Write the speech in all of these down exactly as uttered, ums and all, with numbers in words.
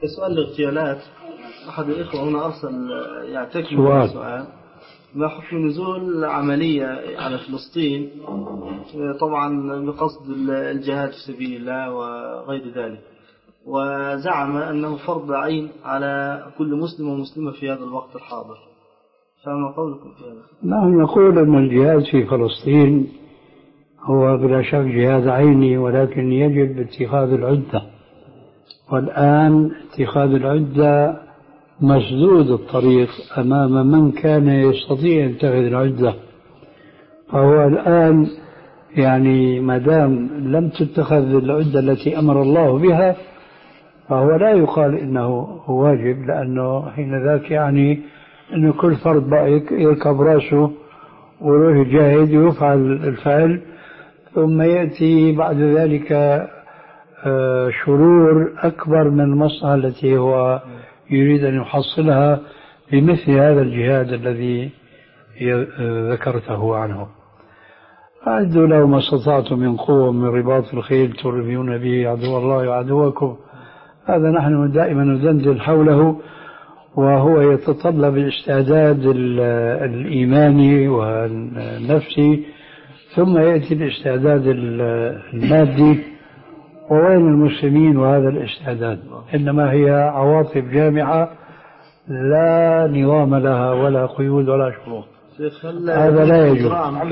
سؤال الاغتيالات. أحد الإخوة هنا أرسل يعتكف سؤال. سؤال ما حكم نزول عملية على فلسطين طبعا بقصد الجهاد في سبيل الله وغير ذلك، وزعم أنه فرض عين على كل مسلم ومسلمة في هذا الوقت الحاضر، فما قولكم في هذا؟ نحن نقول أن الجهاد في فلسطين هو بلا شك جهاد عيني، ولكن يجب اتخاذ العدة، والآن اتخاذ العدة مسدود الطريق أمام من كان يستطيع أن يتخذ العدة. فهو الآن يعني ما دام لم تتخذ العدة التي أمر الله بها فهو لا يقال إنه واجب، لأنه حين ذاك يعني أن كل فرد بقى يركب رأسه ويروح يجاهد ويفعل الفعل، ثم يأتي بعد ذلك شرور أكبر من المصلحة التي هو يريد أن يحصلها بمثل هذا الجهاد الذي ذكرته عنه. أعدوا له ما استطعتم من قوة من رباط الخيل ترهبون به عدو الله وعدوكم. هذا نحن دائما ندندن حوله، وهو يتطلب الاستعداد الإيماني والنفسي، ثم يأتي الاستعداد المادي. ووين المسلمين وهذا الاستعداد؟ إنما هي عواطف جامعة لا نظام لها ولا قيود ولا شروط. هذا لا يجوز.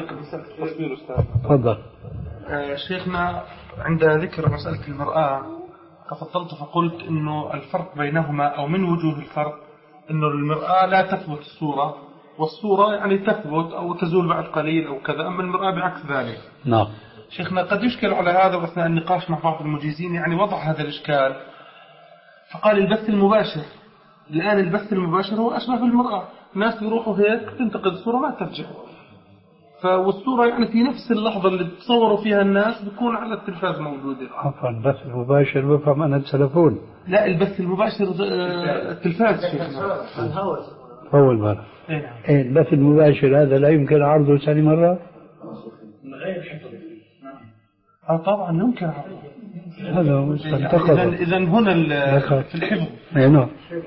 تفضل. شيخنا عند ذكر مسألة المرأة تفضلت فقلت إنه الفرق بينهما أو من وجوه الفرق إنه المرأة لا تثبت الصورة، والصورة يعني تثبت أو تزول بعد قليل أو كذا، أما المرأة بعكس ذلك. نعم. شيخنا قد يشكل على هذا، وأثناء النقاش مع بعض المجيزين يعني وضع هذا الإشكال، فقال البث المباشر. الآن البث المباشر هو أشبه بالمرأة، الناس يروحوا هيك تنتقد الصورة ما ترجع، فالصورة يعني في نفس اللحظة اللي تصوروا فيها الناس بيكون على التلفاز موجودة. عفوا، البث المباشر بفهم أنا التلفون. لا، البث المباشر التلفاز شيخنا. أول مرة. إيه البث المباشر هذا لا يمكن عرضه ثاني مرة؟ من غير حفظ. آه طبعا يمكن عرضه. هذا إذا إذا هنا في الحفظ. أي نعم.